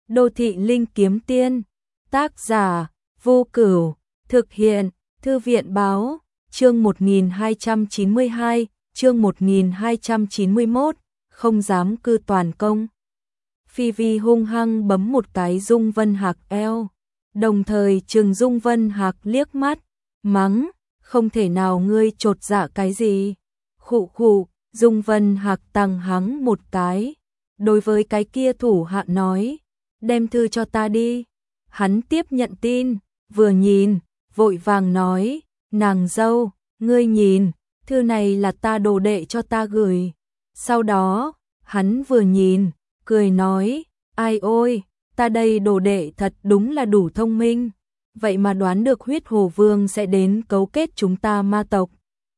Đô thị linh kiếm tiên. Tác giả Vô Cửu. Thực hiện Thư viện báo. Chương 1292, chương 1291, không dám cư toàn công. Phi Vi hung hăng bấm một cái Dung Vân Hạc eo, đồng thời trừng Dung Vân Hạc liếc mắt, mắng, không thể nào ngươi chột dạ cái gì. Khụ khụ, Dung Vân Hạc tăng hắng một cái, đối với cái kia thủ hạ nói, đem thư cho ta đi. Hắn tiếp nhận tin, vừa nhìn, vội vàng nói, nàng dâu, ngươi nhìn, thư này là ta đồ đệ cho ta gửi. Sau đó, hắn vừa nhìn, cười nói, ai ôi, ta đây đồ đệ thật đúng là đủ thông minh, vậy mà đoán được Huyết Hồ Vương sẽ đến cấu kết chúng ta ma tộc.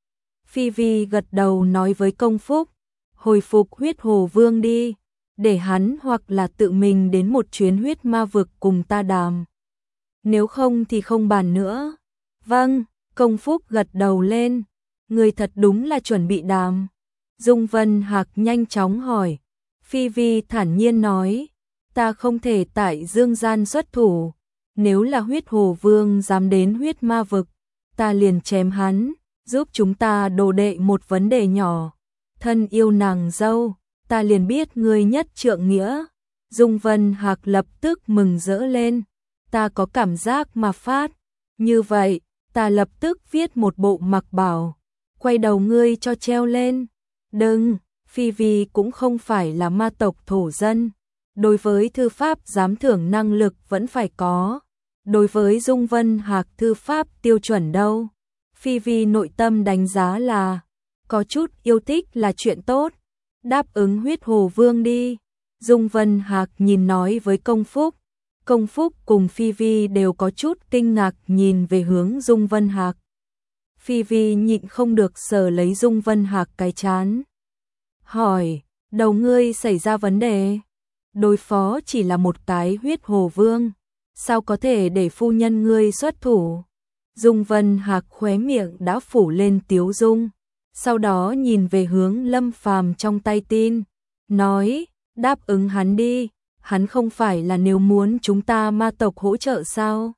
Phi Vi gật đầu nói với Công Phúc, hồi phục Huyết Hồ Vương đi, để hắn hoặc là tự mình đến một chuyến huyết ma vực cùng ta đàm. Nếu không thì không bàn nữa. Vâng, Công Phúc gật đầu lên, người thật đúng là chuẩn bị đàm. Dung Vân Hạc nhanh chóng hỏi. Phi Vi thản nhiên nói, ta không thể tại dương gian xuất thủ, nếu là Huyết Hồ Vương dám đến huyết ma vực, ta liền chém hắn, giúp chúng ta đồ đệ một vấn đề nhỏ. Thân yêu nàng dâu, ta liền biết ngươi nhất trượng nghĩa. Dung Vân Hạc lập tức mừng rỡ lên, ta có cảm giác mà phát, như vậy, ta lập tức viết một bộ mặc bảo, quay đầu ngươi cho treo lên. Đừng, Phi Vi cũng không phải là ma tộc thổ dân, đối với thư pháp giám thưởng năng lực vẫn phải có, đối với Dung Vân Hạc thư pháp tiêu chuẩn đâu. Phi Vi nội tâm đánh giá là, có chút yêu thích là chuyện tốt, đáp ứng Huyết Hồ Vương đi. Dung Vân Hạc nhìn nói với Công Phúc, Công Phúc cùng Phi Vi đều có chút kinh ngạc nhìn về hướng Dung Vân Hạc. Phi Vi nhịn không được sờ lấy Dung Vân Hạc cái trán, hỏi, đầu ngươi xảy ra vấn đề, đối phó chỉ là một cái Huyết Hồ Vương, sao có thể để phu nhân ngươi xuất thủ. Dung Vân Hạc khóe miệng đã phủ lên tiếu dung, sau đó nhìn về hướng Lâm Phàm trong tay tin, nói, đáp ứng hắn đi, hắn không phải là nếu muốn chúng ta ma tộc hỗ trợ sao?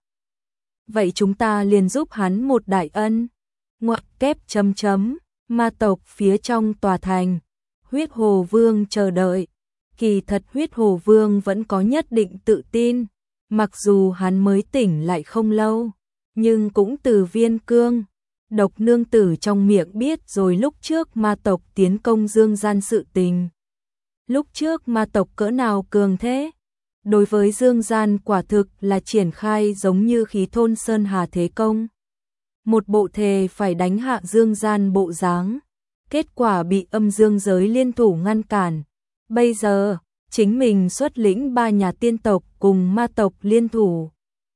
Vậy chúng ta liền giúp hắn một đại ân. Ngoặc kép chấm chấm, ma tộc phía trong tòa thành, Huyết Hồ Vương chờ đợi. Kỳ thật Huyết Hồ Vương vẫn có nhất định tự tin, mặc dù hắn mới tỉnh lại không lâu, nhưng cũng từ Viên Cương, Độc nương tử trong miệng biết rồi lúc trước ma tộc tiến công dương gian sự tình. Lúc trước ma tộc cỡ nào cường thế, đối với dương gian quả thực là triển khai giống như khí thôn sơn hà thế công. Một bộ thề phải đánh hạ dương gian bộ dáng, kết quả bị âm dương giới liên thủ ngăn cản. Bây giờ, chính mình xuất lĩnh 3 nhà tiên tộc cùng ma tộc liên thủ,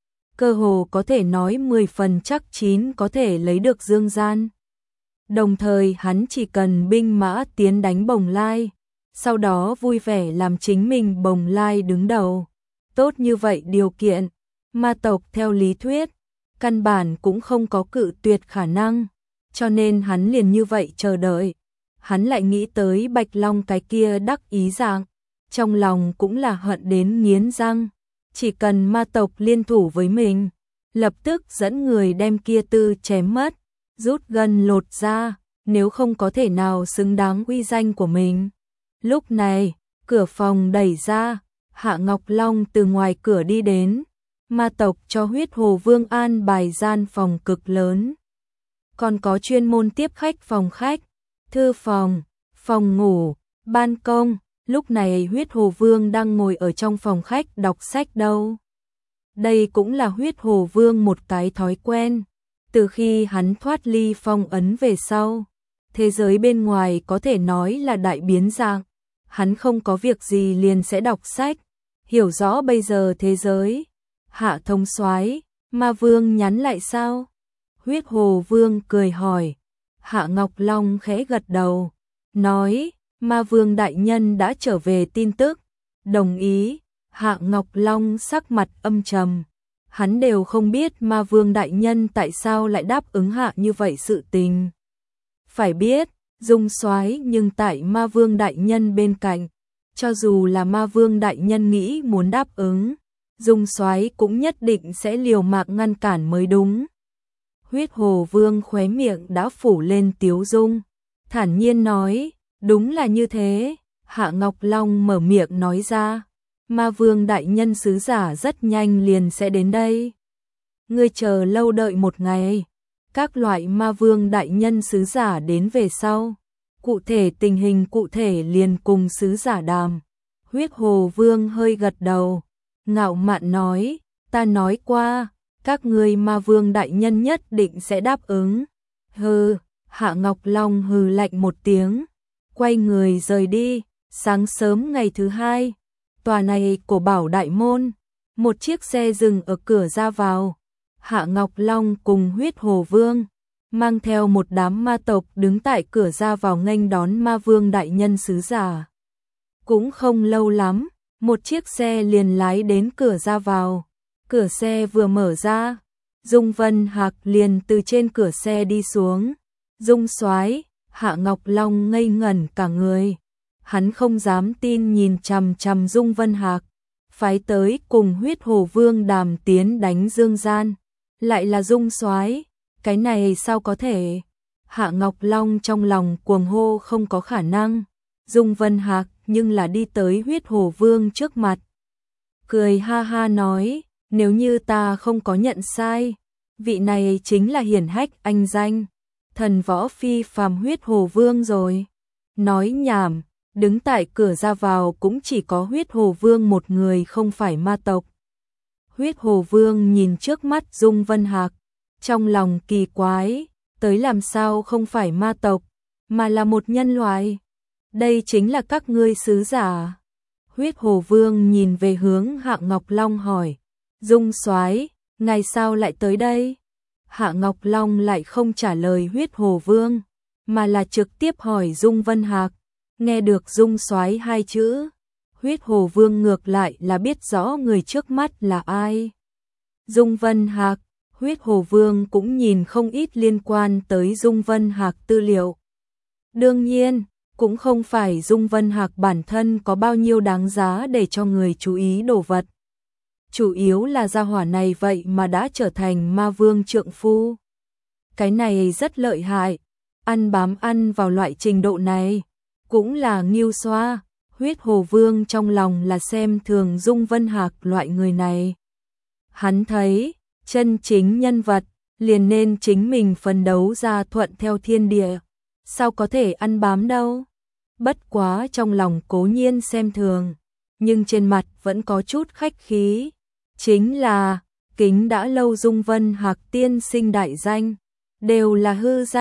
cơ hồ có thể nói 10 phần chắc chín có thể lấy được dương gian. Đồng thời hắn chỉ cần binh mã tiến đánh Bồng Lai, sau đó vui vẻ làm chính mình Bồng Lai đứng đầu. Tốt như vậy điều kiện, ma tộc theo lý thuyết, căn bản cũng không có cự tuyệt khả năng, cho nên hắn liền như vậy chờ đợi. Hắn lại nghĩ tới Bạch Long cái kia đắc ý dạng, trong lòng cũng là hận đến nghiến răng. Chỉ cần ma tộc liên thủ với mình, lập tức dẫn người đem kia tư chém mất, rút gân lột ra, nếu không có thể nào xứng đáng uy danh của mình. Lúc này, cửa phòng đẩy ra, Hạ Ngọc Long từ ngoài cửa đi đến, ma tộc cho Huyết Hồ Vương an bài gian phòng cực lớn. Còn có chuyên môn tiếp khách phòng khách, thư phòng, phòng ngủ, ban công. Lúc này Huyết Hồ Vương đang ngồi ở trong phòng khách đọc sách đâu. Đây cũng là Huyết Hồ Vương một cái thói quen. Từ khi hắn thoát ly phong ấn về sau, thế giới bên ngoài có thể nói là đại biến dạng. Hắn không có việc gì liền sẽ đọc sách, hiểu rõ bây giờ thế giới. Hạ thông soái, Ma Vương nhắn lại sao? Huyết Hồ Vương cười hỏi. Hạ Ngọc Long khẽ gật đầu, nói, Ma Vương đại nhân đã trở về tin tức. Đồng ý. Hạ Ngọc Long sắc mặt âm trầm. Hắn đều không biết Ma Vương đại nhân tại sao lại đáp ứng hạ như vậy sự tình. Phải biết, Dung soái nhưng tại Ma Vương đại nhân bên cạnh, cho dù là ma vương đại nhân nghĩ muốn đáp ứng, Dung Soái cũng nhất định sẽ liều mạng ngăn cản mới đúng. Huyết Hồ Vương khóe miệng đã phủ lên tiếu dung, thản nhiên nói, đúng là như thế. Hạ Ngọc Long mở miệng nói ra, ma vương đại nhân sứ giả rất nhanh liền sẽ đến đây. Ngươi chờ lâu đợi một ngày, các loại ma vương đại nhân sứ giả đến về sau. Cụ thể tình hình cụ thể liền cùng sứ giả đàm. Huyết Hồ Vương hơi gật đầu, ngạo mạn nói, ta nói qua, các ngươi ma vương đại nhân nhất định sẽ đáp ứng. Hừ, Hạ Ngọc Long hừ lạnh một tiếng, quay người rời đi. Sáng sớm ngày thứ hai, tòa này của Bảo Đại Môn, một chiếc xe dừng ở cửa ra vào. Hạ Ngọc Long cùng Huyết Hồ Vương mang theo một đám ma tộc đứng tại cửa ra vào nghênh đón ma vương đại nhân sứ giả. Cũng không lâu lắm, một chiếc xe liền lái đến cửa ra vào. Cửa xe vừa mở ra, Dung Vân Hạc liền từ trên cửa xe đi xuống. Dung Soái, Hạ Ngọc Long ngây ngẩn cả người. Hắn không dám tin nhìn chằm chằm Dung Vân Hạc, phái tới cùng Huyết Hồ Vương đàm tiến đánh Dương Gian, lại là Dung Soái, cái này sao có thể? Hạ Ngọc Long trong lòng cuồng hô không có khả năng. Dung Vân Hạc nhưng là đi tới Huyết Hồ Vương trước mặt, cười ha ha nói, nếu như ta không có nhận sai, vị này chính là hiển hách anh danh, thần võ phi phàm Huyết Hồ Vương rồi. Nói nhảm, đứng tại cửa ra vào cũng chỉ có Huyết Hồ Vương một người không phải ma tộc. Huyết Hồ Vương nhìn trước mắt Dung Vân Hạc, trong lòng kỳ quái, tới làm sao không phải ma tộc, mà là một nhân loại. Đây chính là các ngươi sứ giả. Huyết Hồ Vương nhìn về hướng Hạ Ngọc Long hỏi, Dung Soái, ngài sao lại tới đây? Hạ Ngọc Long lại không trả lời Huyết Hồ Vương, mà là trực tiếp hỏi Dung Vân Hạc. Nghe được Dung Soái hai chữ, Huyết Hồ Vương ngược lại là biết rõ người trước mắt là ai. Dung Vân Hạc, Huyết Hồ Vương cũng nhìn không ít liên quan tới Dung Vân Hạc tư liệu. Đương nhiên, cũng không phải Dung Vân Hạc bản thân có bao nhiêu đáng giá để cho người chú ý đồ vật. Chủ yếu là gia hỏa này vậy mà đã trở thành ma vương trượng phu. Cái này rất lợi hại, ăn bám ăn vào loại trình độ này, cũng là nghiêu xoa. Huyết Hồ Vương trong lòng là xem thường Dung Vân Hạc loại người này. Hắn thấy, chân chính nhân vật, liền nên chính mình phấn đấu ra thuận theo thiên địa. Sao có thể ăn bám đâu? Bất quá trong lòng cố nhiên xem thường, nhưng trên mặt vẫn có chút khách khí. Chính là, kính đã lâu Dung Vân Hạc tiên sinh đại danh, đều là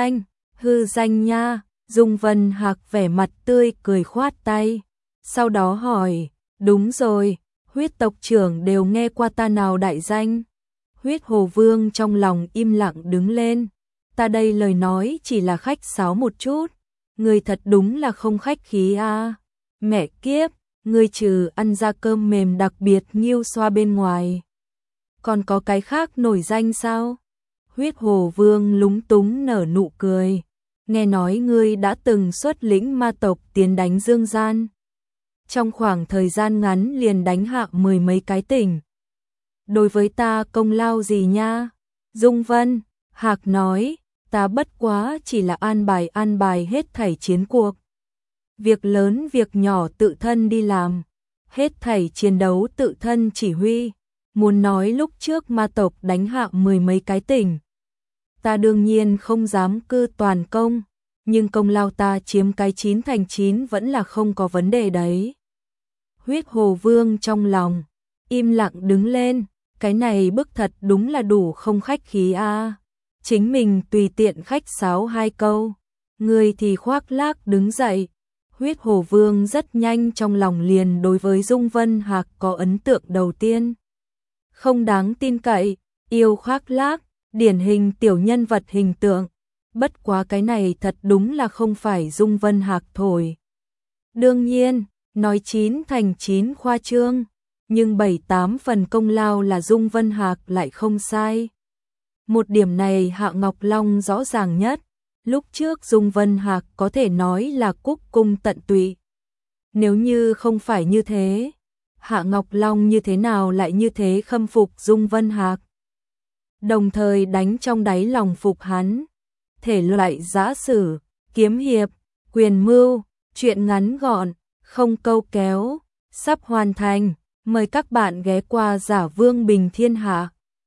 hư danh nha. Dung Vân Hạc vẻ mặt tươi cười khoát tay, sau đó hỏi, đúng rồi, Huyết tộc trưởng đều nghe qua ta nào đại danh? Huyết Hồ Vương trong lòng im lặng đứng lên, ta đây lời nói chỉ là khách sáo một chút, người thật đúng là không khách khí a. Mẹ kiếp, người trừ ăn ra cơm mềm đặc biệt nghiêu xoa bên ngoài, còn có cái khác nổi danh sao? Huyết Hồ Vương lúng túng nở nụ cười, nghe nói ngươi đã từng xuất lĩnh ma tộc tiến đánh Dương Gian, trong khoảng thời gian ngắn liền đánh hạ 10 mấy cái tỉnh. Đối với ta công lao gì nha? Dung Vân Hạc nói, ta bất quá chỉ là an bài hết thảy chiến cuộc. Việc lớn việc nhỏ tự thân đi làm, hết thảy chiến đấu tự thân chỉ huy. Muốn nói lúc trước ma tộc đánh hạ 10 mấy cái tỉnh, ta đương nhiên không dám cư toàn công, nhưng công lao ta chiếm cái 9 thành 9 vẫn là không có vấn đề đấy. Huyết Hồ Vương trong lòng im lặng đứng lên, cái này bức thật đúng là đủ không khách khí a. Chính mình tùy tiện khách sáo hai câu, người thì khoác lác đứng dậy. Huyết Hồ Vương rất nhanh trong lòng liền đối với Dung Vân Hạc có ấn tượng đầu tiên. Không đáng tin cậy, yêu khoác lác, điển hình tiểu nhân vật hình tượng. Bất quá cái này thật đúng là không phải Dung Vân Hạc thổi. Đương nhiên, nói 9 thành 9 khoa trương, nhưng 7-8 phần công lao là Dung Vân Hạc lại không sai. Một điểm này Hạ Ngọc Long rõ ràng nhất, lúc trước Dung Vân Hạc có thể nói là cúc cung tận tụy. Nếu như không phải như thế, Hạ Ngọc Long như thế nào lại như thế khâm phục Dung Vân Hạc. Đồng thời đánh trong đáy lòng phục hắn. Thể loại giã sử, kiếm hiệp, quyền mưu, truyện ngắn gọn, không câu kéo, sắp hoàn thành. Mời các bạn ghé qua Giả Vương Bình Thiên Hạ.